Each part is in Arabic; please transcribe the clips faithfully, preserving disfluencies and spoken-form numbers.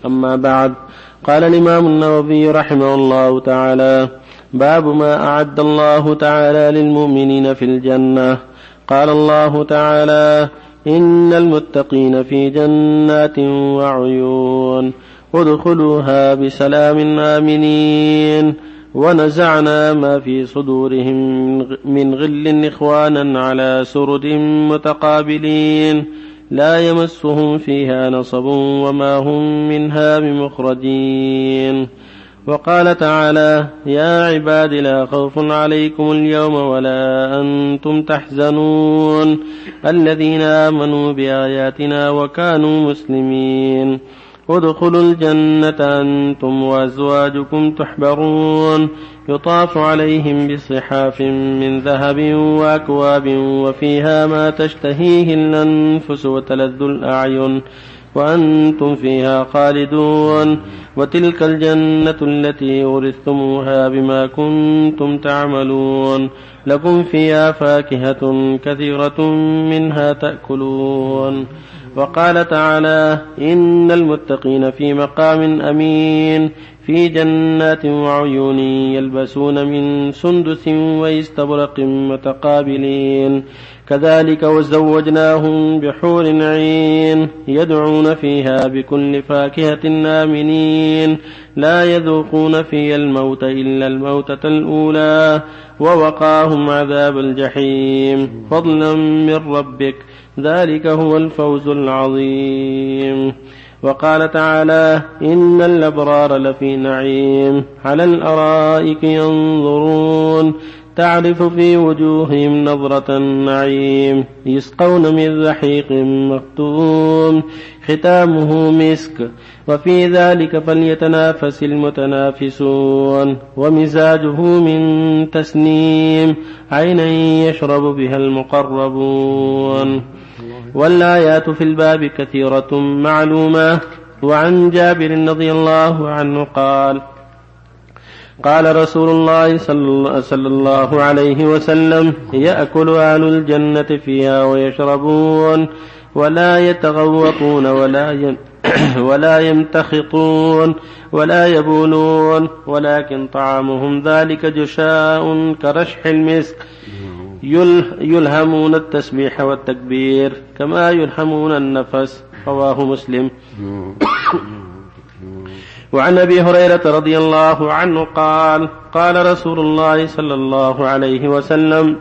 أما بعد. قال الإمام النووي رحمه الله تعالى: باب ما أعد الله تعالى للمؤمنين في الجنة. قال الله تعالى: إن المتقين في جنات وعيون ادخلوها بسلام آمنين ونزعنا ما في صدورهم من غل إخوانا على سرر متقابلين لا يمسهم فيها نصب وما هم منها بمخرجين. وقال تعالى: يا عباد لا خوف عليكم اليوم ولا أنتم تحزنون الذين آمنوا بآياتنا وكانوا مسلمين ادخلوا الجنة أنتم وأزواجكم تحبرون يطاف عليهم بصحاف من ذهب وأكواب وفيها ما تشتهيه الأنفس وتلذ الأعين وأنتم فيها خالدون وتلك الجنة التي أورثتموها بما كنتم تعملون لكم فيها فاكهة كثيرة منها تأكلون. وقال تعالى: إن المتقين في مقام أمين في جنات وعيون يلبسون من سندس واستبرق متقابلين كذلك وزوجناهم بحور عين يدعون فيها بكل فاكهة آمنين لا يذوقون فيها الموت إلا الموتة الأولى ووقاهم عذاب الجحيم فضلا من ربك ذلك هو الفوز العظيم. وقال تعالى: إن الأبرار لفي نعيم على الأرائك ينظرون تعرف في وجوههم نظرة النعيم يسقون من رحيق مختوم ختامه مسك وفي ذلك فليتنافس المتنافسون ومزاجه من تسنيم عينا يشرب بها المقربون. والآيات في الباب كثيرة معلومة. وعن جابر رضي الله عنه قال: قال رسول الله صلى الله عليه وسلم: يأكل أهل الجنة فيها ويشربون ولا يتغوطون ولا ولا يمتخطون ولا يبولون ولكن طعامهم ذلك جشاء كرشح المسك يلهمون التسبيح والتكبير كما يلهمون النفس. رواه مسلم. وعن أبي هريرة رضي الله عنه قال: قال رسول الله صلى الله عليه وسلم: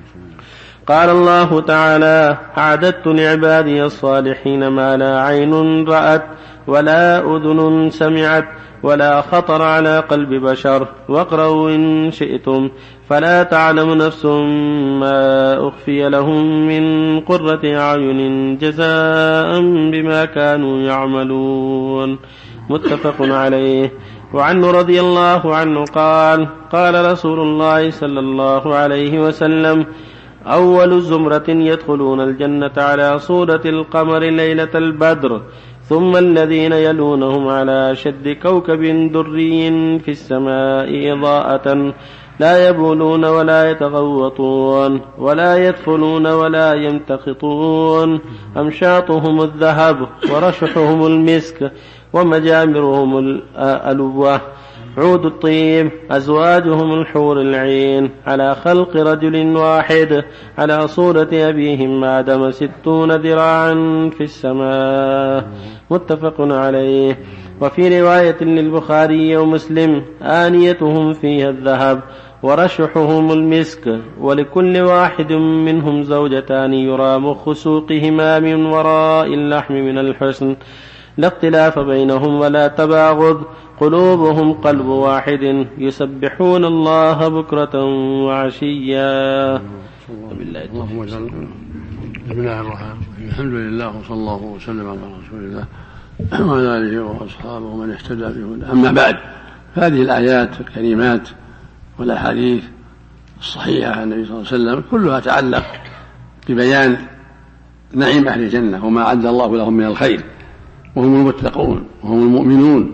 قال الله تعالى: أعددت لعبادي الصالحين ما لا عين رأت ولا أذن سمعت ولا خطر على قلب بشر واقرأوا إن شئتم فلا تعلم نفس ما أخفي لهم من قرة أعين جزاء بما كانوا يعملون. متفق عليه. وعنه رضي الله عنه قال: قال رسول الله صلى الله عليه وسلم: أول زمرة يدخلون الجنة على صورة القمر ليلة البدر ثم الذين يلونهم على شد كوكب دري في السماء إضاءة لا يبولون ولا يتغوطون ولا يدخلون ولا يمتخطون أمشاطهم الذهب ورشحهم المسك ومجامرهم الألوة عود الطيب أزواجهم الحور العين على خلق رجل واحد على صورة أبيهم آدم ستون ذراعا في السماء. متفق عليه. وفي رواية للبخاري ومسلم: آنيتهم فيها الذهب ورشحهم المسك ولكل واحد منهم زوجتان يرى مخ سوقهما من وراء اللحم من الحسن لا اختلاف بينهم ولا تباغض قلوبهم قلب واحد يسبحون الله بكرة وعشيا. اللهم بسم الله الرحمن الرحيم. الحمد لله وصلى الله وسلم على رسول الله وعلى آله وأصحابه ومن اهتدى بهداه. أما بعد، هذه الآيات الكريمات والأحاديث الصحيحة عن النبي صلى الله عليه وسلم كلها تعلق ببيان نعيم أهل الجنة وما أعد الله لهم من الخير، وهم المتقون وهم المؤمنون.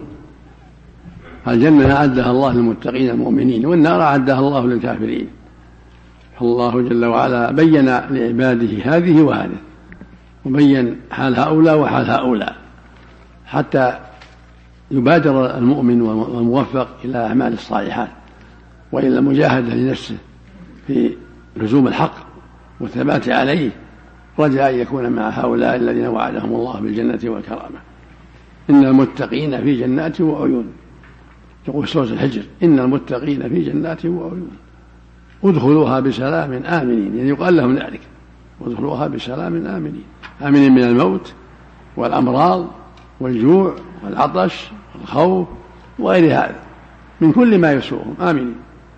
الجنة أعدها الله للمتقين المؤمنين، والنار أعدها الله للكافرين. فالله جل وعلا بين لعباده هذه وهذه، وبين حال هؤلاء وحال هؤلاء، حتى يبادر المؤمن والموفق إلى أعمال الصالحات وإلى المجاهدة لنفسه في لزوم الحق والثبات عليه، رجاء أن يكون مع هؤلاء الذين وعدهم الله بالجنة والكرامة. إن المتقين في جنات وعيون، تقول سورة الحجر: إن المتقين في جنات وعيون ادخلوها بسلام آمنين، يعني يقال لهم ذلك: ادخلوها بسلام آمنين، آمنين من الموت والأمراض والجوع والعطش والخوف وغير هذا من كل ما يسوءهم، آمنين.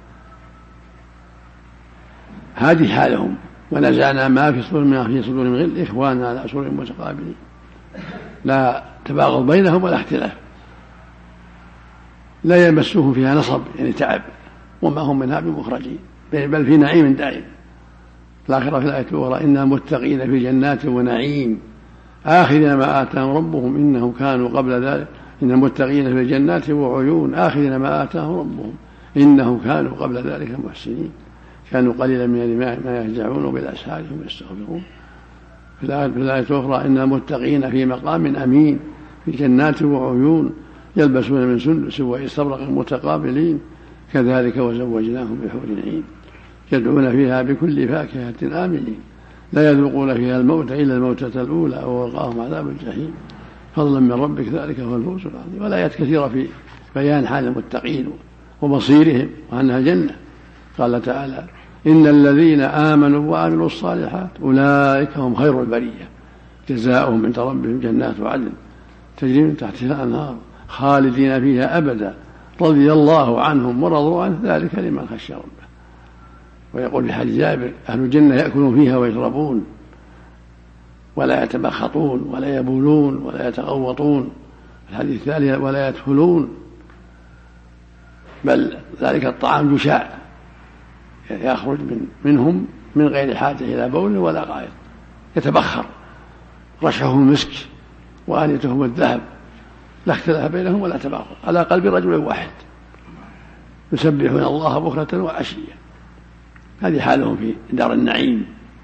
هذه حالهم. ونزعنا ما في صدور ما في صدور من غل إخوانا على سرر متقابلين، لا تباغض بينهم ولا اختلاف، لا يمسهم فيها نصب يعني تعب، وما هم منها بمخرجين، بل في نعيم دائم. الآخرة في الآية الأخرى: إن المتقين في جنات ونعيم آخذين ما آتاهم ربهم إنهم كانوا قبل ذلك إن المتقين في جنات وعيون آخذين ما آتاهم ربهم إنهم كانوا قبل ذلك محسنين كانوا قليلا من الماء ما يهجعون وبالأسحار هم يستغفرون. في الآية الأخرى: إن المتقين في مقام أمين في جنات وعيون يلبسون من سندس واستبرق متقابلين كذلك وزوجناهم بحور عين يدعون فيها بكل فاكهة آمنين لا يذوقون فيها الموت إلا الموتة الأولى ووقاهم عذاب الجحيم فضلا من ربك ذلك هو الفوز العظيم. والآيات كثيرة في بيان حال المتقين ومصيرهم وأنها جنة. قال تعالى: إن الذين آمنوا وعملوا الصالحات أولئك هم خير البرية جزاؤهم عند ربهم جنات عدن تجري من تحتها الأنهار خالدين فيها أبدا رضي الله عنهم ورضوا عنه ذلك لمن خشي ربه. ويقول في حديث جابر: أهل الجنة يأكلون فيها ويشربون ولا يتبخطون ولا يبولون ولا يتغوطون. الحديث الثاني: ولا يدخلون، بل ذلك الطعام جشاء يخرج من منهم من غير حاجة إلى بول ولا غائط يتبخر، رشحهم المسك وآنيتهم الذهب لا اختلاف بينهم ولا تباغض على قلب رجل واحد يسبحون الله بكرة وعشيا. هذه حالهم في دار النعيم،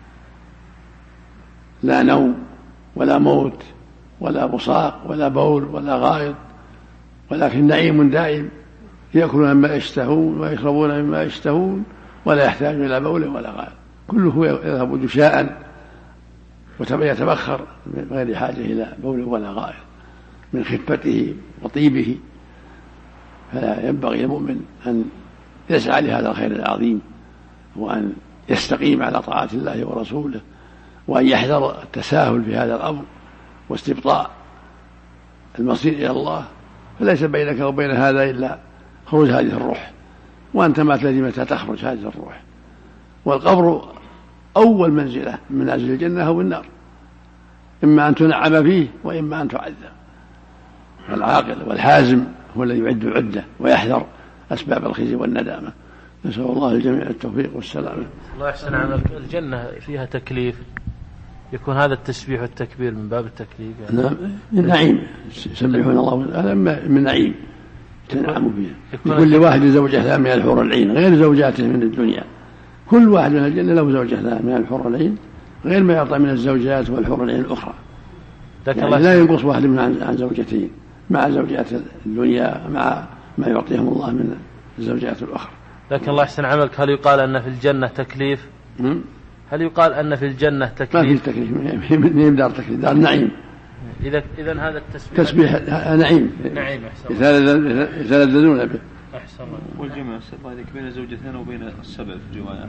لا نوم ولا موت ولا بصاق ولا بول ولا غائط، ولكن نعيم دائم يأكلون مما يشتهون ويشربون مما يشتهون ولا يحتاج إلى بول ولا غائط، كله يذهب جشاء ويتبخر من غير حاجة إلى بول ولا غائط من خفته وطيبه. فلا ينبغي للمؤمن أن يسعى لهذا الخير العظيم وأن يستقيم على طاعة الله ورسوله وأن يحذر التساهل في هذا الأمر واستبطاء المصير إلى الله. فليس بينك وبين هذا إلا خروج هذه الروح، وأنت ما تدري متى تخرج هذه الروح. والقبر أول منزلة من منازل الجنة أو النار، إما أن تنعم فيه وإما أن تعذب. العاقل والحازم هو الذي يعد العدة ويحذر أسباب الخزي والندامة. نسأل الله الجميع التوفيق والسلامة. الله يحسن عملك. الجنة فيها تكليف، يكون هذا التسبيح والتكبير من باب التكليف يعني. نعم، من نعيم يسبحون الله، هذا من نعيم تنعم فيها. لكل واحد زوجة من الحور العين غير زوجاته من الدنيا، كل واحد من الجنة له زوجة من الحور العين غير ما يعطى من الزوجات والحور العين الأخرى، يعني لا ينقص واحد من عن زوجتين مع زوجات الدنيا مع ما يعطيهم الله من الزوجات الأخرى. لكن الله يحسن عملك، هل يقال أن في الجنة تكليف؟ م? هل يقال أن في الجنة تكليف؟ ما في تكليف، من دار تكليف، دار نعيم. إذا إذن هذا التسبيح تسبيح نعيم نعيم أحسن يتلذذون به. أحسن. والجمع ذلك بين الزوجتين وبين السبع في الروايات.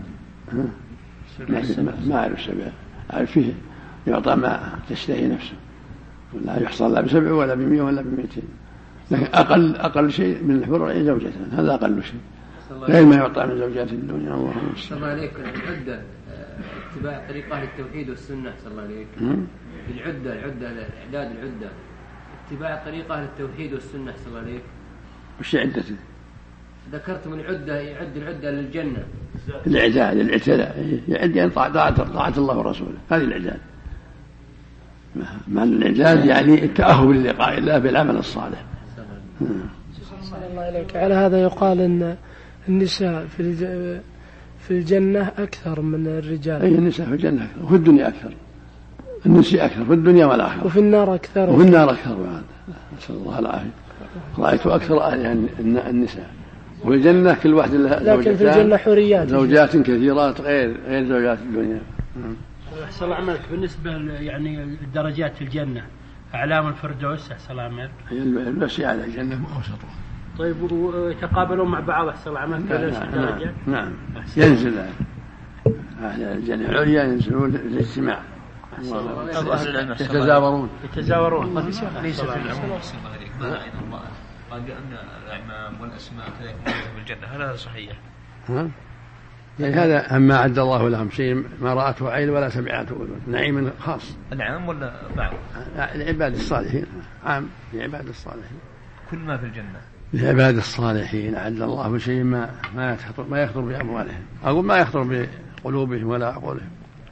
ما أعرف السبع، أعرف فيه يعطى ما تشتهي نفسه، لا يحصل لا بسبع ولا بمئة ولا بمئتين، لكن أقل أقل شيء من الحور العين زوجتان، هذا أقل شيء غير ما يعطى من زوجات الدنيا. اللهم صل الله عليك. العدة اتباع طريقة للتوحيد والسنة. صلى الله عليك. العدة العدة إعداد العدة اتباع طريقة للتوحيد والسنة. صلى الله عليك. وش عدته؟ ذكرت من العدة يعد العدة للجنة. الإعداد الاعتداء يعد يعني طاعة طاعة الله ورسوله، هذه الإعداد. معنى الإعداد يعني التأهب للقاء الله بالعمل الصالح. صلى الله عليك. على هذا يقال أن النساء في في الجنة أكثر من الرجال. أي النساء في الجنة أكثر، وفي الدنيا أكثر. النساء أكثر في الدنيا والآخرة، وفي النار أكثر، وفي النار أكثر. نسأل الله العافية. رأيت أكثر أهلها النساء. وفي الجنة كل واحد لها زوجتان، لكن في الجنة حريات، زوجات كثيرات غير غير زوجات الدنيا. أحسن الله عملك بالنسبة يعني الدرجات في الجنة، أعلام الفردوس أحسن الله عملك هي الوسيعة على الجنة أوسطها. طيب ويتقابلون مع بعض أحسن الله عملك في الدرجات؟ نعم ينزل أهل الجنة العليا ينزلون للاجتماع يتزاورون يتزاورون ليس في العموم ما رأينا الله قال بأن الأعمام والأسماء كذلك موجودة في الجنة، هل هذا صحيح؟ ها؟ يعني هذا أما أعد الله لهم شيء ما رأته عين ولا سمعته أذن، نعيم خاص. العام ولا بعض؟ العباد الصالحين، عام لعباد الصالحين. كل ما في الجنة لعباد الصالحين أعد الله شيء ما ما يخطر ما يخطر بأموالهم، أقول ما يخطر بقلوبهم ولا عقولهم.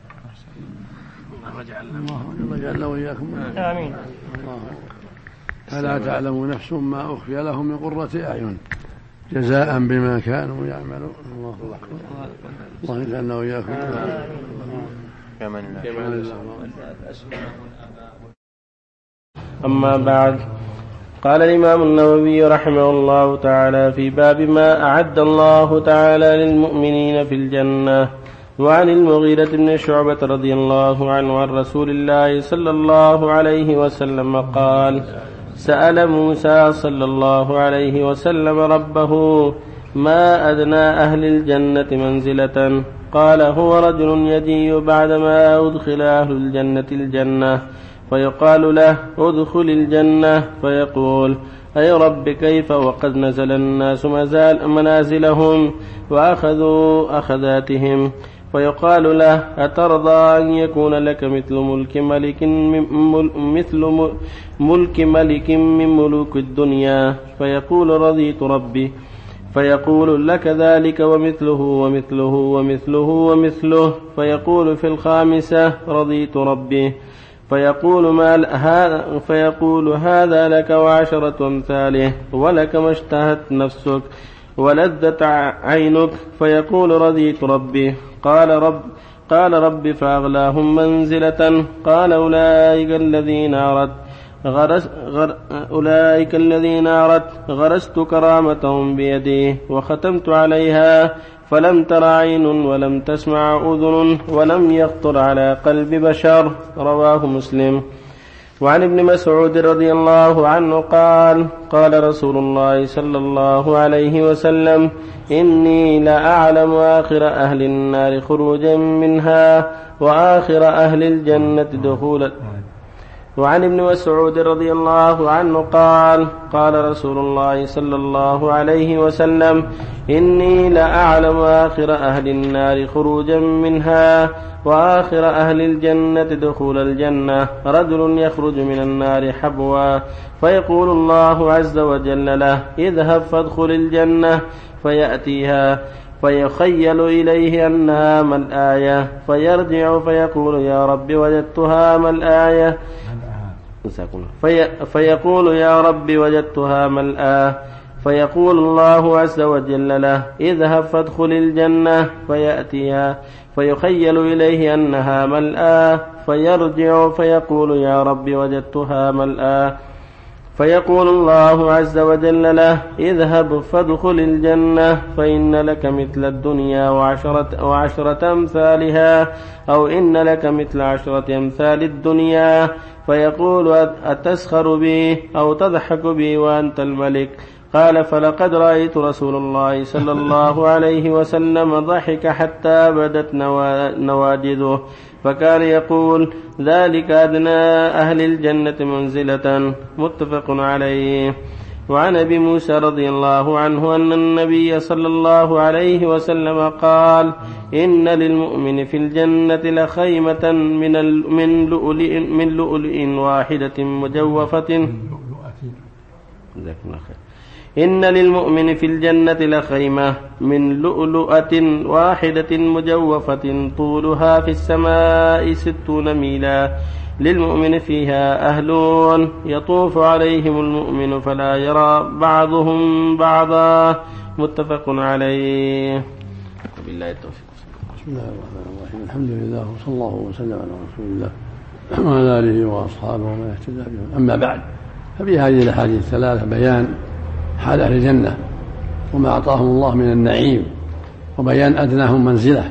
الله رجعنا وإياكم. آمين. الله. فلا تعلم نفس ما أخفي لهم من قرة أعين جزاء بما كانوا يعملون. الله أكبر. الله يجعلنا وإياكم. أما بعد، قال الإمام النووي رحمه الله تعالى في باب ما أعد الله تعالى للمؤمنين في الجنة. وعن المغيرة بن شعبة رضي الله عنه عن رسول الله صلى الله عليه وسلم قال: سأل موسى صلى الله عليه وسلم ربه: ما أدنى أهل الجنة منزلة؟ قال: هو رجل يجيء بعدما أدخل أهل الجنة الجنة فيقال له: ادخل الجنة، فيقول: أي رب كيف وقد نزل الناس منازلهم وأخذوا أخذاتهم؟ فيقال له: أترضى أن يكون لك مثل ملك ملك مثل ملك ملك من ملوك الدنيا؟ فيقول: رضيت ربي. فيقول: لك ذلك ومثله ومثله ومثله ومثله. فيقول في الخامسة: رضيت ربي. فيقول ما هذا فيقول هذا لك وعشرة أمثاله، ولك ما اشتهت نفسك ولذت عينك. فيقول: رضيت ربي. قال رب قال رب فأغلاهم منزلة. قال: أولئك الذين أردت غرس غر أولئك الذين أردت غرست كرامتهم بيدي وختمت عليها، فلم تر عين ولم تسمع أذن ولم يخطر على قلب بشر. رواه مسلم. وعن ابن مسعود رضي الله عنه قال: قال رسول الله صلى الله عليه وسلم: إني لأعلم آخر أهل النار خروجا منها وآخر أهل الجنة دخولا. وعن ابن مسعود رضي الله عنه قال: قال رسول الله صلى الله عليه وسلم: إني لأعلم آخر أهل النار خروجا منها وآخر أهل الجنة دخول الجنة رجل يخرج من النار حبوا، فيقول الله عز وجل له: اذهب فادخل الجنة، فيأتيها فيخيل إليه أنها ما الآية، فيرجع فيقول: يا رب وجدتها ما الآية، في فيقول: يا رب وجدتها ملآ. فيقول الله عز وجل له: اذهب فادخل الجنة، فيأتيها فيخيل إليه أنها ملآ، فيرجع فيقول: يا رب وجدتها ملآ. فيقول الله عز وجل له: اذهب فادخل الجنة، فإن لك مثل الدنيا وعشرة, وعشرة أمثالها، أو إن لك مثل عشرة أمثال الدنيا. فيقول: أتسخر بي أو تضحك بي وأنت الملك؟ قال: فلقد رأيت رسول الله صلى الله عليه وسلم ضحك حتى بدت نواجذه، فكان يقول: ذلك أدنى أهل الجنة منزلة. متفق عليه. وعن أبي موسى رضي الله عنه أن النبي صلى الله عليه وسلم قال: إن للمؤمن في الجنة لخيمة من لؤلؤ من لؤلؤ واحدة مجوفة إن للمؤمن في الجنة لخيمة من لؤلؤة واحدة مجوفة طولها في السماء ستون ميلا، للمؤمن فيها أهلون يطوف عليهم المؤمن فلا يرى بعضهم بعضا. متفق عليه. وبالله التوفيق. بسم الله الرحمن الرحيم. الحمد لله وصلى الله وسلم على رسول الله وعلى آله وأصحابه ومن اهتدى بهم. أما بعد، ففي هذه الأحاديث الثلاثة بيان حال أهل الجنة وما أعطاهم الله من النعيم، وبيان أدناهم منزلة،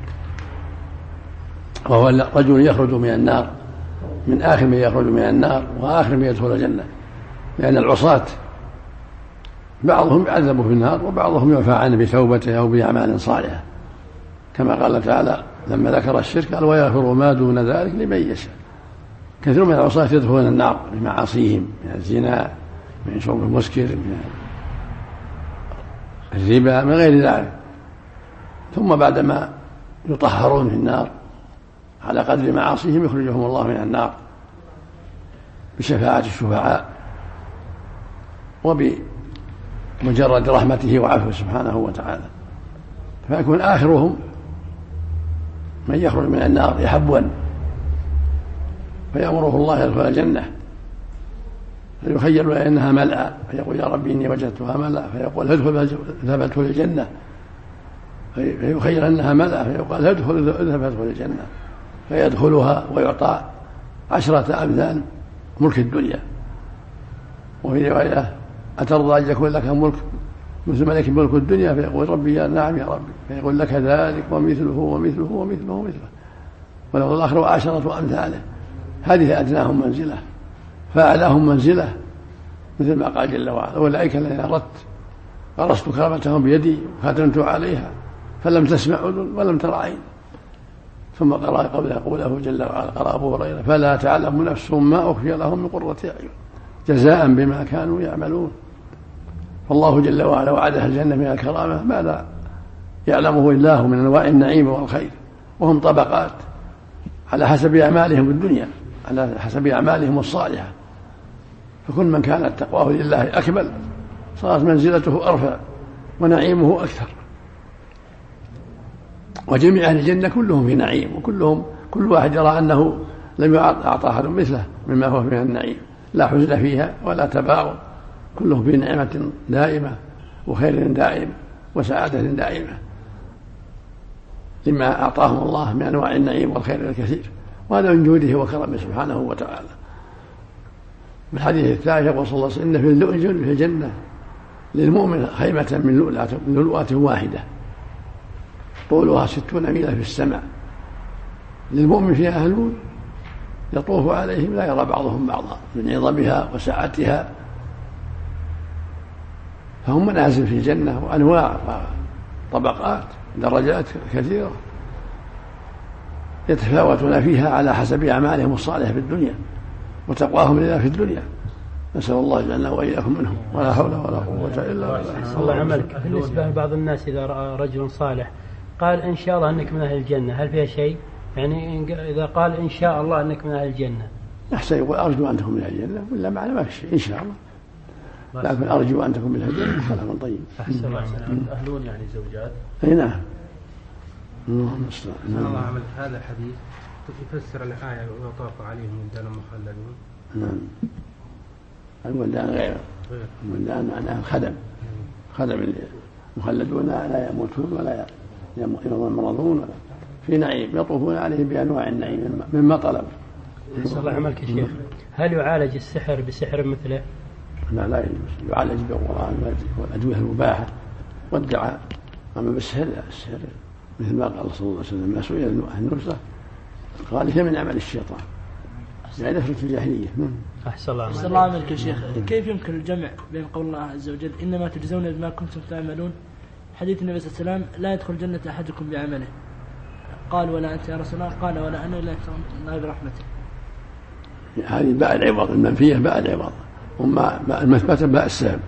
وهو رجل يخرج من النار، من آخر من يخرج من النار وآخر من يدخل الجنة، لأن العصاة بعضهم يعذب في النار وبعضهم يعفى عنه بتوبته أو بأعمال صالحة، كما قال تعالى لما ذكر الشرك قال ويغفر ما دون ذلك لمن يشاء. كثير من العصاة يدخلون النار بمعاصيهم من الزنا، من شرب المسكر، من الربا، من غير ذلك، ثم بعدما يطهرون في النار على قدر معاصيهم يخرجهم الله من النار بشفاعة الشفعاء وبمجرد رحمته وعفوه سبحانه وتعالى، فيكون آخرهم من يخرج من النار يحبوا فيأمره الله يدخل الجنة، فيخيل أنها ملأى فيقول يا ربي إني وجدتها ملأى، فيقول اذهب ادخل الجنة، فيخيل أنها ملأى فيقول اذهب ادخل الجنة، فيدخلها ويعطى عشرة أمثال ملك الدنيا. وفي رواية أترضى أن يكون لك ملك مثل ملك ملك الدنيا؟ فيقول ربي يا نعم يا ربي، فيقول لك ذلك ومثله ومثله ومثله ومثله، ولو الآخر عشرة أمثاله. هذه أدناهم منزلة، فأعلاهم منزلة مثل ما قال جل وعلا أولئك الذين أردت غرست كرامتهم بيدي وختمت عليها فلم تسمع أذن ولم تر عين. ثم قرأ قبل قوله جل وعلا قرأ أبو هريرة فلا تعلم نفس ما أخفي لهم من قرة أعين جزاء بما كانوا يعملون. فالله جل وعلا وعده الجنة من الكرامة ما لا يعلمه إلا هو من أنواع النعيم والخير، وهم طبقات على حسب أعمالهم الدنيا، على حسب أعمالهم الصالحة، فكل من كانت تقواه لله أكمل صارت منزلته أرفع ونعيمه أكثر. وجميع أهل الجنة كلهم في نعيم، وكلهم كل واحد يرى أنه لم يعطى أحد مثله مما هو من النعيم، لا حزن فيها ولا تباغض، كلهم في نعمة دائمة وخير دائم وسعادة دائمة لما أعطاهم الله من أنواع النعيم والخير الكثير، وهذا من جوده وكرمه سبحانه وتعالى. في الحديث الثالث يقول صلى الله عليه وسلم إن في الجنة للمؤمن خيمة من لؤلؤة واحدة طولها ستون ميلا في السماء، للمؤمن فيها أهلون يطوف عليهم لا يرى بعضهم بعضا من عظمها وسعتها. فهم منازل في الجنة وأنواع وطبقات درجات كثيرة يتفاوتون فيها على حسب أعمالهم الصالحة في الدنيا وتقواهم لله في الدنيا. نسأل الله جعلنا وإياكم منهم، ولا حول ولا قوة إلا بالله. الله عملك. بالنسبة لبعض الناس إذا رأى رجل صالح قال إن شاء الله أنك من أهل الجنة، هل فيها شيء؟ يعني إذا قال إن شاء الله أنك من أهل الجنة أحسن يقول أرجو أن تكون من أهل الجنة، ولا معنى ما في شيء إن شاء الله، لكن أرجو أن تكون من أهل الجنة كلام طيب. أحسن الله عملك. أهلون يعني زوجات. أي نعم. اللهم صل الله عملك. هذا الحديث يفسر الآية ويطاف عليهم ولدان مخلدون. نعم. الولدان غير الولدان معناها الخدم، خدم المخلدون لا يموتون ولا يمرضون في نعيم يطوفون عليهم بأنواع النعيم مما طلب. صلى الله عملك يا شيخ. هل يعالج السحر بسحر مثله؟ لا لا يجوز، يعالج بالقرآن والأدوية المباحة والدعاء، أما بالسحر لا. السحر مثل ما قال صلى الله عليه وسلم ما سئل النصرة قال هي من عمل الشيطان، يعني نفرة الجاهلية. أحسن الله أحسن الله عملك يا شيخ. كيف يمكن الجمع بين قول الله عز وجل إنما تجزون بما كنتم تعملون، حديث النبي صلى الله عليه وسلم لا يدخل الجنة أحدكم بعمله، قال ولا أنت يا رسول الله، قال ولا أنا إلا برحمته. هذه باء العوض المنفية، باء العوض، وما المثبتة باء السبب.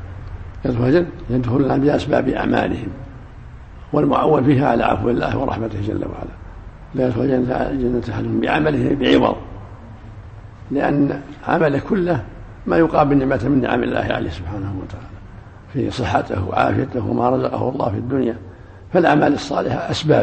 يدخلون بأسباب أعمالهم، والمعول فيها على عفو الله ورحمته جل وعلا. لا يدخل الجنة أحدهم بعمله بعوض، لأن عمله كله ما يقابل نعمة من نعم الله عليه سبحانه وتعالى في صحته وعافيته وما رزقه الله في الدنيا. فالأعمال الصالحة أسباب،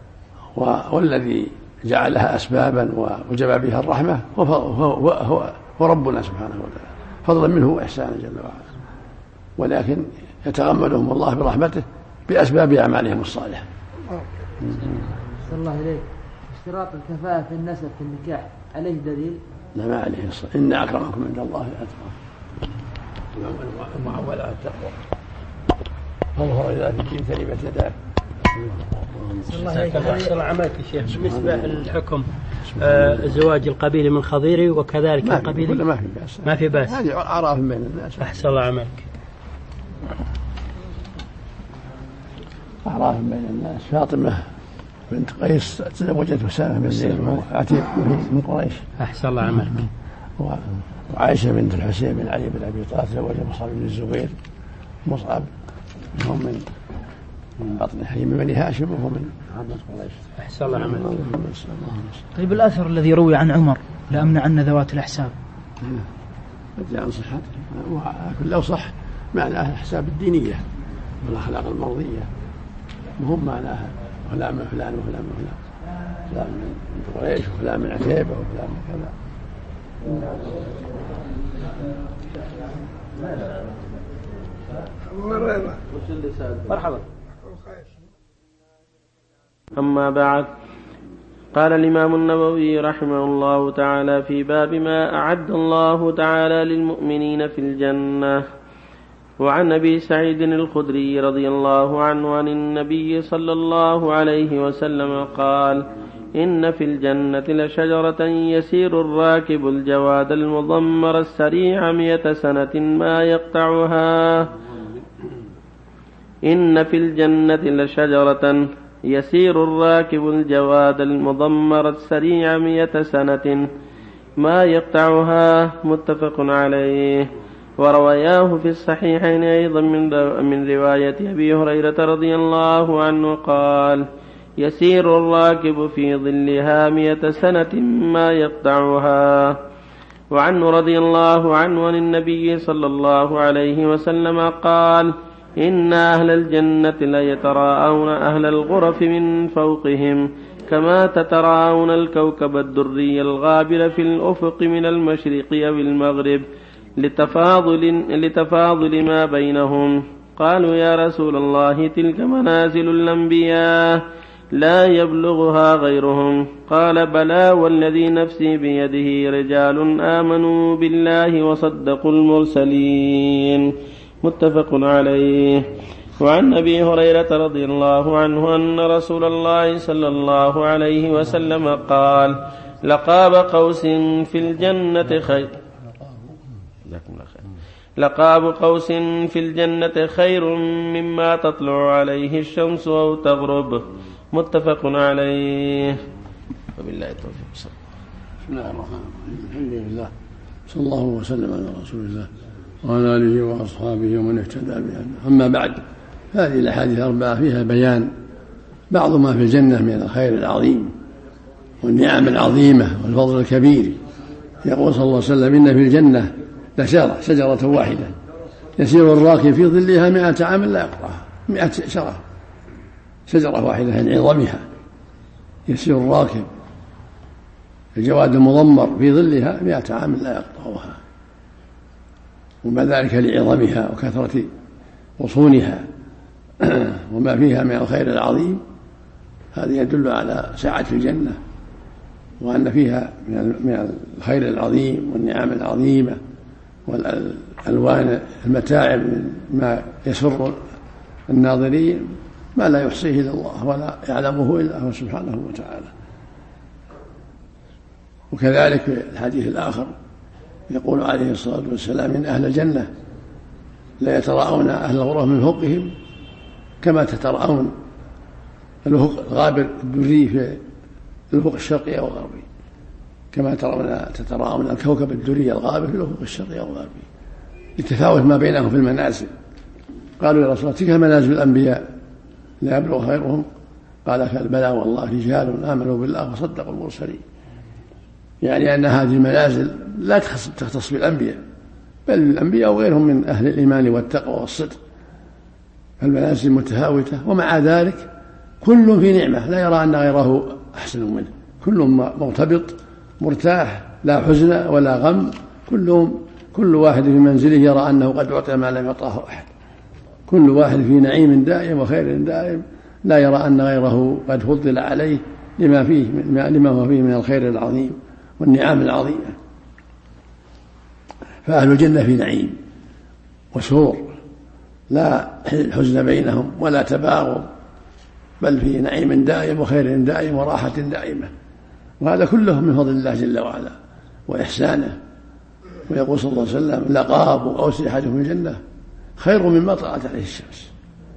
والذي جعلها أسبابا وجب بها الرحمة هو, هو, هو, هو ربنا سبحانه وتعالى فضلا منه وإحسانا جل وعلا، ولكن يتغمدهم الله برحمته بأسباب أعمالهم الصالحة. صلى الله عليه. اشتراط الكفاءة في النسب في النكاح عليه دليل؟ لا ما عليه الصلاة. إن أكرمكم عند الله أتقاكم. المعول على التقوى. فانظر إلى في الدين تربت يداه. الله عملك يا شيخ بالنسبة للحكم آه زواج القبيلة من خضيري وكذلك القبيلة ما في بأس ما في بأس هذه أعراف بين الناس. أحسن الله عملك. أعراف بين الناس. فاطمة بنت قيس تزوجت أسامة بن زيد عتيق من قريش. أحسن الله عملك. وعائشة بنت الحسين بن علي بن أبي طالب تزوجت مصعب بن الزبير. مصعب هم من من بطن حليم بن هاشم وهو من عامة قريش. أحسن الله عملك. طيب الأثر الذي روي عن عمر لأمنعن ذوات الأحساب جاء عن صحته لكن لو صح معناها الأحساب الدينية والأخلاق المرضية مهم معناها فلان من فلان وفلان من فلان فلان من قريش وفلان من عتيبة وفلان من كذا. مرحبا. أما بعد، قال الإمام النووي رحمه الله تعالى في باب ما أعد الله تعالى للمؤمنين في الجنة. وعن أبي سعيد الخدري رضي الله عنه عن النبي صلى الله عليه وسلم قال: إن في الجنة لشجرة يسير الراكب الجواد المضمر السريع مئة سنة ما يقطعها. إن في الجنة لشجرة يسير الراكب الجواد المضمر السريع مئة سنة ما يقطعها. متفق عليه. وروياه في الصحيحين أيضا من رواية أبي هريرة رضي الله عنه قال: يسير الراكب في ظلها مئة سنة ما يقطعها. وعنه رضي الله عنه عن النبي صلى الله عليه وسلم قال: إن أهل الجنة ليتراءون أهل الغرف من فوقهم كما تتراءون الكوكب الدري الغابر في الأفق من المشرق أو المغرب لتفاضل, لتفاضل ما بينهم. قالوا: يا رسول الله تلك منازل الأنبياء لا يبلغها غيرهم. قال: بلى والذي نفسي بيده رجال آمنوا بالله وصدقوا المرسلين. متفق عليه. وعن أبي هريرة رضي الله عنه أن رسول الله صلى الله عليه وسلم قال: لقاب قوس في الجنة خير لقاب قوس في الجنة خير مما تطلع عليه الشمس أو تغرب. متفق عليه. وبالله التوفيق. بسم الله الرحمن الرحيم. الحمد لله صلى الله وسلم على رسول الله وعلى آله وأصحابه ومن اهتدى بهداه. أما بعد، هذه الأحاديث الأربعة فيها بيان بعض ما في الجنة من الخير العظيم والنعم العظيمة والفضل الكبير. يقول صلى الله عليه وسلم: إن في الجنة لشجرة شجرة واحدة يسير الراكب في ظلها مئة عام لا يقطعها. مئة شجرة شجرة واحدة من عظمها يسير الراكب الجواد المضمر في ظلها مئة عام لا يقطعها. وما ذلك لعظمها وكثرة غصونها وما فيها من الخير العظيم. هذا يدل على سعة الجنة وأن فيها من الخير العظيم والنعم العظيمة والألوان المتاعب ما يسر الناظرين ما لا يحصيه إلا الله ولا يعلمه إلا هو سبحانه وتعالى. وكذلك في الحديث الآخر يقول عليه الصلاة والسلام: إن أهل الجنة لا يتراءون أهل الغرف من فوقهم كما تتراءون الغابر الدري في الأفق الشرقي أو الغربي، كما ترون تتراءون الكوكب الدري الغابر في الأفق الشرقي أو الغربي، لتفاوت ما بينهم في المنازل. قالوا: يا رسول الله تلك منازل الأنبياء لا يبلغ غيرهم؟ قال: بلى والله رجال آمنوا بالله وصدقوا المرسلين. يعني أن هذه المنازل لا تختص بالأنبياء بل الأنبياء وغيرهم من أهل الإيمان والتقوى والصدق، فالمنازل متفاوتة. ومع ذلك كل في نعمة لا يرى أن غيره أحسن منه، كل مرتبط مرتاح لا حزن ولا غم، كلهم كل واحد في منزله يرى أنه قد أعطي ما لم يعطاه أحد، كل واحد في نعيم دائم وخير دائم لا يرى أن غيره قد فضل عليه لما فيه لما هو فيه من الخير العظيم والنعم العظيمة. فأهل الجنة في نعيم وسرور، لا حزن بينهم ولا تباغض، بل في نعيم دائم وخير دائم وراحة دائمة. وهذا كله من فضل الله جل وعلا وإحسانه. ويقول صلى الله عليه وسلم: لقاب أوس أحدكم الجنة خير مما طلعت عليه الشمس.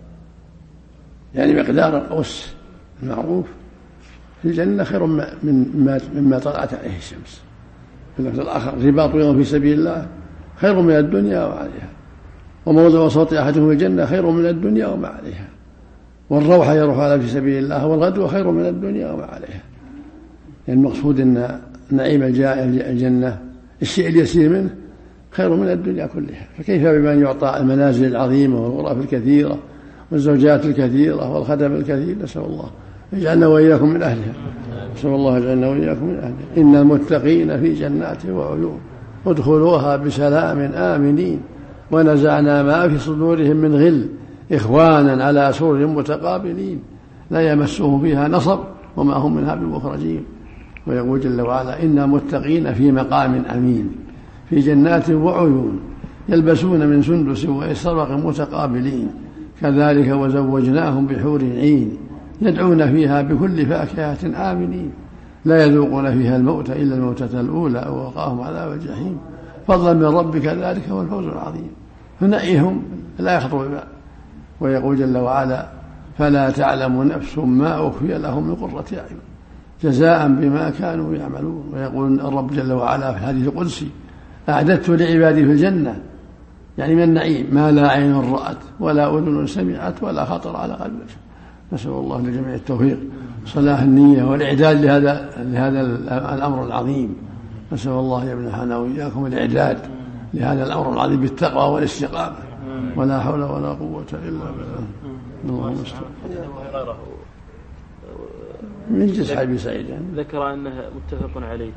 يعني مقدار القوس المعروف في الجنة خير مما مما طلعت عليه الشمس. في اللفظ الآخر: رباط يوم في سبيل الله خير من الدنيا وعليها، وموضع صوت أحدكم في الجنة خير من الدنيا وما عليها، والروح يروحها في سبيل الله والغدوة خير من الدنيا وما عليها. يعني المقصود أن نعيم الجنة الشيء اليسير منه خير من الدنيا كلها، فكيف بمن يعطى المنازل العظيمة والغرف الكثيرة والزوجات الكثيرة والخدم الكثير؟ نسأل الله يجعلنا وإياكم من أهلها. نسأل الله يجعلنا وإياكم من أهلها. إن المتقين في جنات وعيون ادخلوها بسلام آمنين ونزعنا ما في صدورهم من غل إخوانا على سرر متقابلين لا يمسهم فيها نصب وما هم منها بمخرجين. ويقول جل وعلا: إن المتقين في مقام أمين في جنات وعيون يلبسون من سندس واستبرق متقابلين كذلك وزوجناهم بحور عين يدعون فيها بكل فاكهة آمنين لا يذوقون فيها الموت إلا الموتة الأولى ووقاهم عذاب الجحيم فضلا من ربك ذلك هو الفوز العظيم. فنعيهم لا يخطر ببال. ويقول جل وعلا: فلا تعلم نفس ما أخفي لهم من قرة أعين جزاء بما كانوا يعملون. ويقول الرب جل وعلا في الحديث القدسي: أعددت لعبادي في الجنة، يعني من النعيم ما لا عين رأت ولا أذن سمعت ولا خطر على قلب بشر. نسأل الله لجميع التوفيق صلاح النية والإعداد لهذا لهذا الأمر العظيم. نسأل الله يمنحنا وإياكم الإعداد لهذا الأمر العظيم بالتقوى والاستقامة، ولا حول ولا قوة إلا بالله. اللهم استعان. من جنس أبي سعيد يعني. ذكر أنه متفق عليه.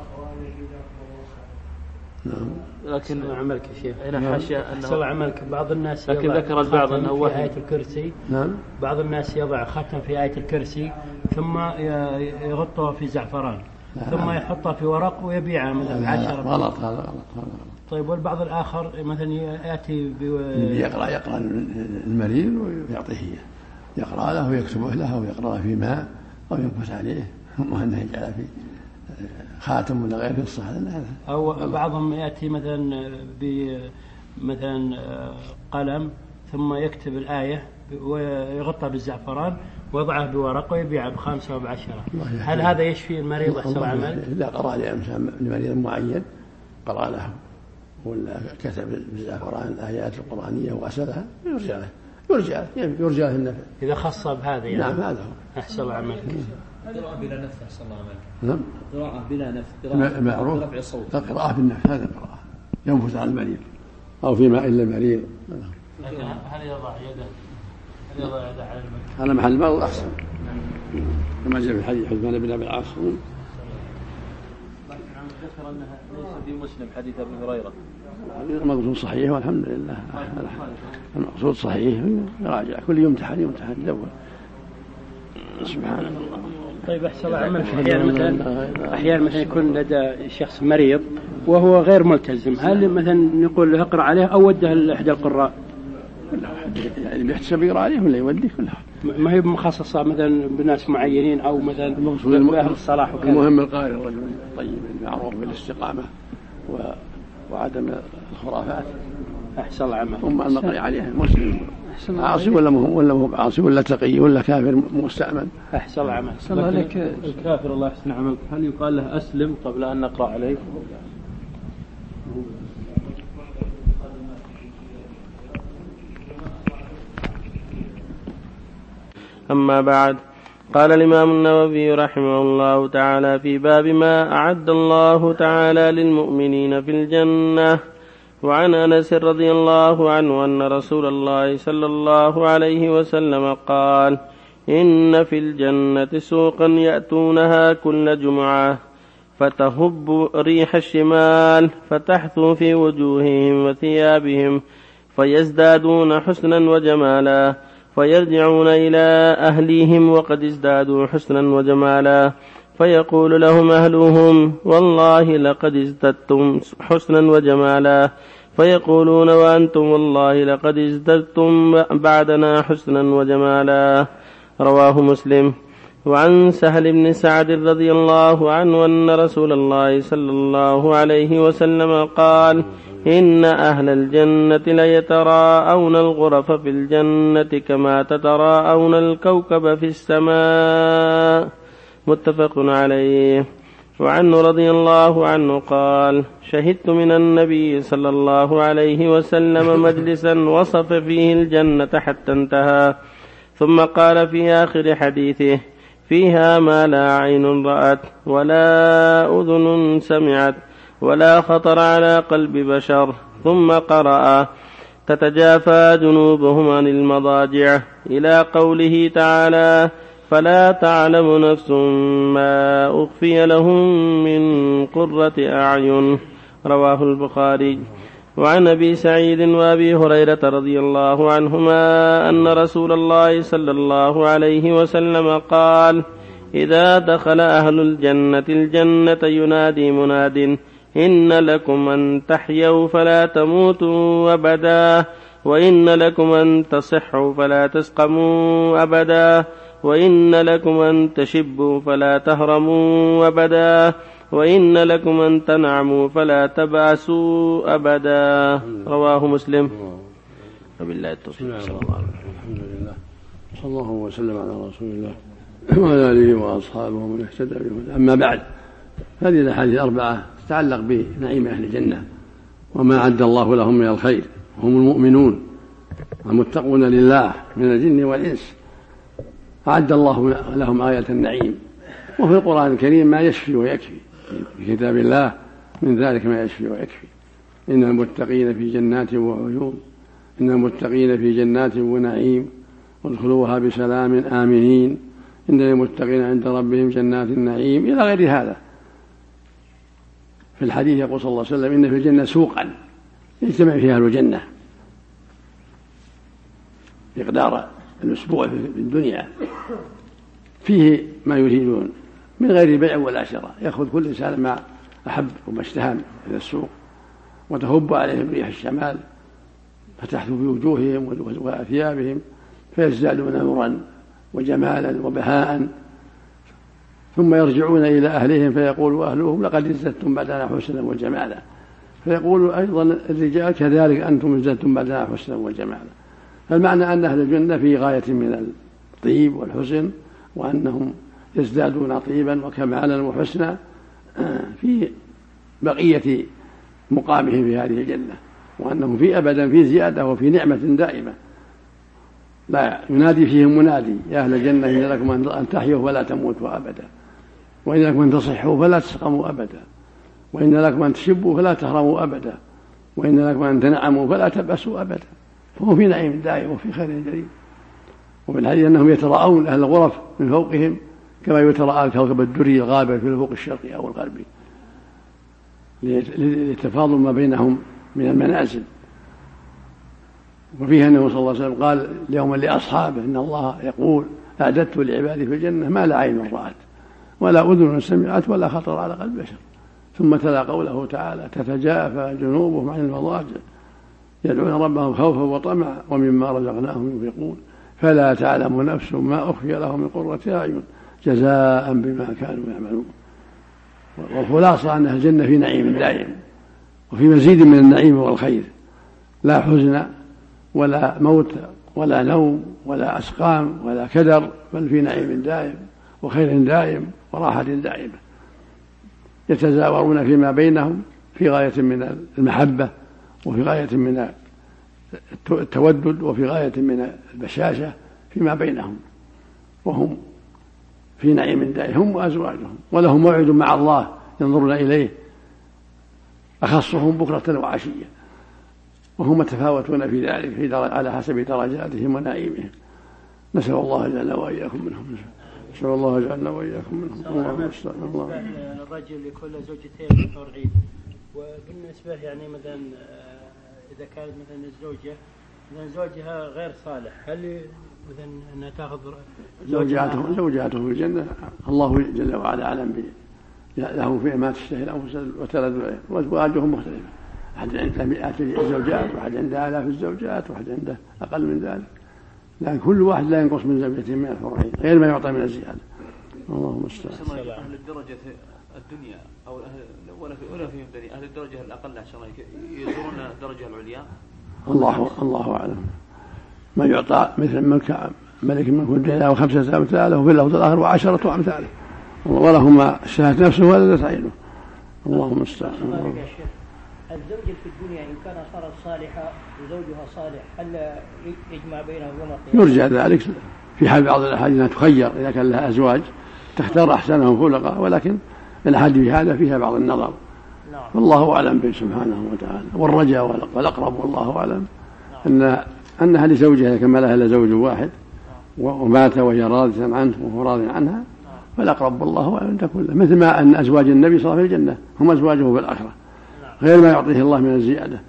نعم. لكن عملك يا شيخ أنا حاشية أنه سوى عملك. بعض الناس لكن ذكر البعض أنه في آية الكرسي. نعم. بعض الناس يضع ختم في آية الكرسي ثم يغطه في زعفران ثم يحطه في ورق ويبيعه مثلا عشرة. غلط هذا غلط هذا. طيب والبعض الآخر مثلا يأتي يقرأ يقرأ المريض ويعطيه يقرأ له ويكتبه له ويقرأ في ماء أو ينفس عليه وأنه يجعل في خاتم ولا غير في الصحة. أو بعضهم يأتي مثلا بمثلا قلم ثم يكتب الآية ويغطى بالزعفران ويضعه بورق ويبيعه بخمسة وبعشرة. هل هذا يشفي المريض أحسن عمل؟ إذا قرأ لمريض معين قرأ له ولا كتب بالزعفران الآيات القرآنية وأسألها يرجع له يرجع يرجع له النفع. إذا خص بهذا يعني. نعم هذا هو أحسن عمل. قراءة بلا نفس أحسن الله عمل. نعم. قراءة بلا نفس. معروف. قراءة بالنفس هذا قراءة ينفس على المريض أو في ماء إلا المريض. هل يضع يده هل يضع يده على المكان على محل المرض أحسن كما جاء في حديث حذيفة بن أبي العاص. ذكر أنها ليس في مسلم حديث أبي هريرة. المقصود صحيح والحمد لله. المقصود صحيح راجع كل يوم امتحان يمتحن دور. سبحان الله. طيب أحسن عمل أحيانا مثلا أحيانا مثلا يكون لدى شخص مريض وهو غير ملتزم، هل مثلا نقول له اقرأ عليه أو وده لإحدى القراء؟ يعني بيحتسب يقرأ عليه ولا يوديه كله. ما هي مخصصة مثلا بناس معينين أو مثلا بأهل الصلاح وكذا. المهم القارئ الرجل الطيب المعروف بالاستقامة وعدم الخرافات. أحسن عمل. ثم المقرئ عليه مسلم عاصي ولا مهم ولا مو عاصي ولا تقي ولا كافر مستأمن. أحسن عمل. صلى عليك الكافر الله يحسن عملك هل يقال له أسلم قبل أن نقرأ عليه؟ أما بعد، قال الإمام النووي رحمه الله تعالى في باب ما أعد الله تعالى للمؤمنين في الجنة. وعن أنس رضي الله عنه أن رسول الله صلى الله عليه وسلم قال: إن في الجنة سوقا يأتونها كل جمعة فتهب ريح الشمال فتحثو في وجوههم وثيابهم فيزدادون حسنا وجمالا فيرجعون إلى أهليهم وقد ازدادوا حسنا وجمالا فيقول لهم أهلهم: والله لقد ازددتم حسنا وجمالا فيقولون وأنتم والله لقد ازددتم بعدنا حسنا وجمالا. رواه مسلم. وعن سهل بن سعد رضي الله عنه أن رسول الله صلى الله عليه وسلم قال: إن أهل الجنة ليتراءون الغرف في الجنة كما تتراءون الكوكب في السماء. متفق عليه. وعنه رضي الله عنه قال: شهدت من النبي صلى الله عليه وسلم مجلسا وصف فيه الجنة حتى انتهى، ثم قال في آخر حديثه: فيها ما لا عين رأت ولا أذن سمعت ولا خطر على قلب بشر، ثم قرأ: تتجافى جنوبهم عن المضاجع إلى قوله تعالى: فلا تعلم نفس ما أخفي لهم من قرة أعين. رواه البخاري. وعن أبي سعيد وأبي هريرة رضي الله عنهما أن رسول الله صلى الله عليه وسلم قال: إذا دخل أهل الجنة الجنة ينادي مناد: إن لكم أن تحيوا فلا تموتوا أبدا، وإن لكم أن تصحوا فلا تسقموا أبدا، وإن لكم أن تشبوا فلا تهرموا أبدا، وإن لكم أن تنعموا فلا تبأسوا أبدا. رواه مسلم. وبالله التوفيق. الحمد لله صلى الله وسلم على رسول الله وعلى آله وأصحابه ومن اهتدى بهداه. أما بعد، هذه الأحاديث الأربعة تتعلق بنعيم أهل الجنة وما أعد الله لهم من الخير، هم المؤمنون المتقون لله من الجن والإنس. أعد الله لهم آية النعيم، وفي القرآن الكريم ما يشفي ويكفي، في كتاب الله من ذلك ما يشفي ويكفي. إن المتقين في جنات وعيون، إن المتقين في جنات ونعيم وادخلوها بسلام آمنين، إن المتقين عند ربهم جنات النعيم، إلى غير هذا. في الحديث يقول صلى الله عليه وسلم: إن في الجنة سوقا يجتمع فيها أهل الجنة مقدار الأسبوع في الدنيا، فيه ما يريدون من غير بيع ولا شراء، يأخذ كل إنسان ما أحب وما اشتهى إلى السوق، وتهب عليهم ريح الشمال فتحث في وجوههم وأثيابهم فيزدادون نورا وجمالا وبهاء، ثم يرجعون إلى أهلهم فيقول أهلهم: لقد ازددتم بعدنا حسنا وجمالا. فيقول أيضا الرجال: كذلك أنتم ازددتم بعدنا حسنا وجمالا. فالمعنى أن أهل الجنة في غاية من الطيب والحسن، وأنهم يزدادون طيبا وكمالا وحسنا في بقية مقامهم في هذه الجنة، وأنهم في أبدا في زيادة وفي نعمة دائمة. لا ينادي فيهم منادي: يا أهل الجنة إن لكم أن تحيوا فلا تموتوا أبدا، وإن لكم أن تصحوا فلا تسقموا أبدا، وإن لكم أن تشبوا فلا تهرموا أبدا، وإن لكم أن تنعموا فلا تبأسوا أبدا. فهم في نعيم دائم وفي خير جليل. وفي الحديث أنهم يتراءون أهل الغرف من فوقهم كما يتراءى الكوكب الدري الغابر في الأفق الشرقي أو الغربي، للتفاضل ما بينهم من المنازل. وفيها أنه صلى الله عليه وسلم قال اليوم لأصحابه: إن الله يقول: أعددت لعبادي في الجنة ما لا عين رأت ولا أذن سمعت ولا خطر على قلب بشر. ثم تلا قوله تعالى: تتجافى جنوبهم عن المضاجع يدعون ربهم خوفا وطمعا ومما رزقناهم ينفقون، فلا تعلم نفس ما أخفي لهم من قرة أعين جزاء بما كانوا يعملون. والخلاصة أن الجنة في نعيم دائم وفي مزيد من النعيم والخير، لا حزن ولا موت ولا نوم ولا أسقام ولا كدر، بل في نعيم دائم وخير دائم وراحة دائمة. يتزاورون فيما بينهم في غاية من المحبة وفي غاية من التودد وفي غاية من البشاشة فيما بينهم، وهم في نعيم دائم هم وأزواجهم، ولهم موعد مع الله ينظرون إليه، أخصهم بكرة وعشية، وهم متفاوتون في ذلك في على حسب درجاتهم ونعيمهم. نسأل الله جل وإياكم منهم، نسأل الله جل وإياكم منهم. الله الرجل يكون له زوجتين حور عين، وبالنسبة يعني مثلا إذا كانت مثلا الزوجة مثلا زوجها غير صالح، هل مثلا أنها تأخذ زوجاته زوجاته في الجنة؟ الله جل وعلا أعلم لهم فيها ما تشتهي الأنفس وتلذ العين، وأزواجهم مختلفة، أحد عنده مئات الزوجات، وأحد عنده آلاف الزوجات، وأحد عنده أقل من ذلك، لكن كل واحد لا ينقص من زوجته من الحرين غير ما يعطى من الزيادة. اللهم استعان. أهل الدرجة الدنيا أو أهل ولا في ولا فيهم دنيا أهل الدرجة الأقل أحسن الله يزورون الدرجة العليا. الله الله أعلم. ما يعطى مثل ملك ملك ملك الدنيا وخمسة أمثاله وفي الأرض الآخر وعشرة أمثاله، ولهما اشتهت نفسه ولدت عينه. اللهم استعان. الزوجة في الدنيا إن كان صارت صالحة وزوجها صالح هل يجمع بينهم يوم القيامة؟ يرجع ذلك في حال بعض الأحاديث أنها تخير إذا كان لها أزواج تختار أحسنهم خلقا، ولكن الأحاديث في هذا فيها بعض النظر. نعم. والله أعلم به سبحانه وتعالى. والرجاء والأقرب والله أعلم أن أنها لزوجها كما لها لزوج واحد ومات وهي راضية عنه وهو راضي عنها، فالأقرب والله أعلم تكون له، مثل ما أن أزواج النبي صلى الله عليه وسلم في الجنة هم أزواجه في الآخرة غير ما يعطيه الله من الزيادة.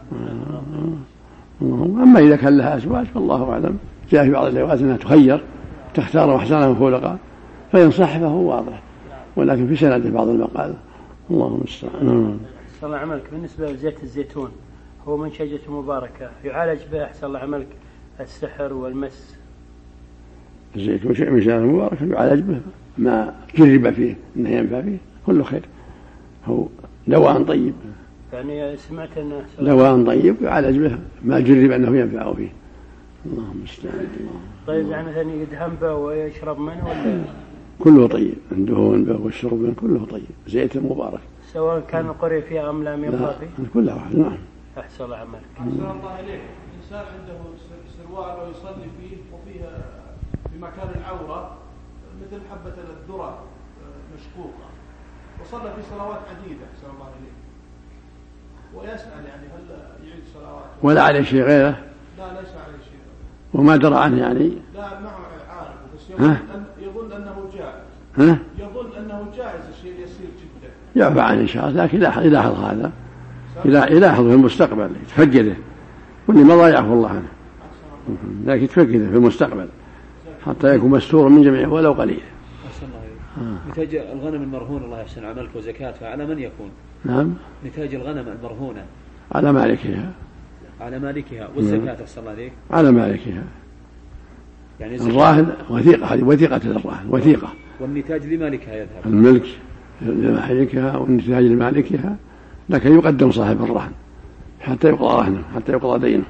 أما إذا كان لها أزواج فالله أعلم. جاء في بعض الروايات أنها تخير تختار أحسنهم خلقا فإن صح فهو واضح، ولكن في سند بعض المقال. اللهم المستعان. أحسن الله عملك. بالنسبة لزيت الزيتون هو من شجرة مباركة يعالج به أحسن الله عملك السحر والمس. الزيتون شيء من شجرة مباركة يعالج به ما جرب فيه أنه ينفع فيه كله خير، هو دواء طيب. يعني سمعت أنه دواء طيب يعالج به ما جرب أنه ينفع فيه. اللهم استعان. طيب يعني مثلا يدهن به ويشرب منه ولا؟ كله طيب، الدهون به والشرب منه كله طيب، زيت مبارك سواء كان القرية فيها أم لم يبقى فيه؟ كلها واحد. نعم. أحسن الله عملك. أحسن الله إليك. إنسان عنده سروال ويصلي فيه وفيها في مكان العورة مثل حبة الذرة مشقوقة، وصلى في صلوات عديدة أحسن الله إليك، ويسأل يعني هل يعيد صلوات ولا عليه شيء غيره؟ لا ليس عليه شيء. وما درى عنه يعني؟ لا ما عارف، بس يظن, أن يظن أنه جائز. ها؟ يظن أنه جائز الشيء يسير جدا. يعفى عنه إن شاء الله، لكن يلاحظ هذا يلاحظ في المستقبل يتفقده، واللي مضى يعفو الله عنه، لكن يتفقده في المستقبل حتى يكون مستورا من جميع ولو قليل. نتاج الغنم المرهون الله يحسن عملك وزكاتها على من يكون؟ نعم. نتاج الغنم المرهونة على مالكها. على مالكها. والزكاة أحسن الله عليك؟ على مالكها. يعني الراهن وثيقة، هذه وثيقة للراهن وثيقة. والنتاج لمالكها يذهب. الملك لمالكها والنتاج لمالكها، لكن يقدم صاحب الرهن حتى يقضى رهنه حتى يقضى دينه،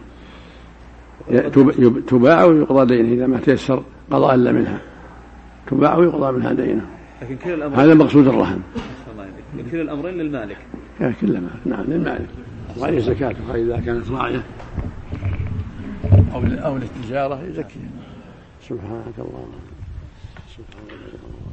تباع ويقضى دينه إذا ما تيسر قضاء إلا منها، تباع ويقضى منها دينه. لكن كل الأمر هذا مقصود الرهن. كل الأمرين للمالك. كل ما نعم للمالك، وهذه زكاة إذا كانت راعية أو أو للتجارة يزكيها. سبحانك اللهم. سبحانك اللهم.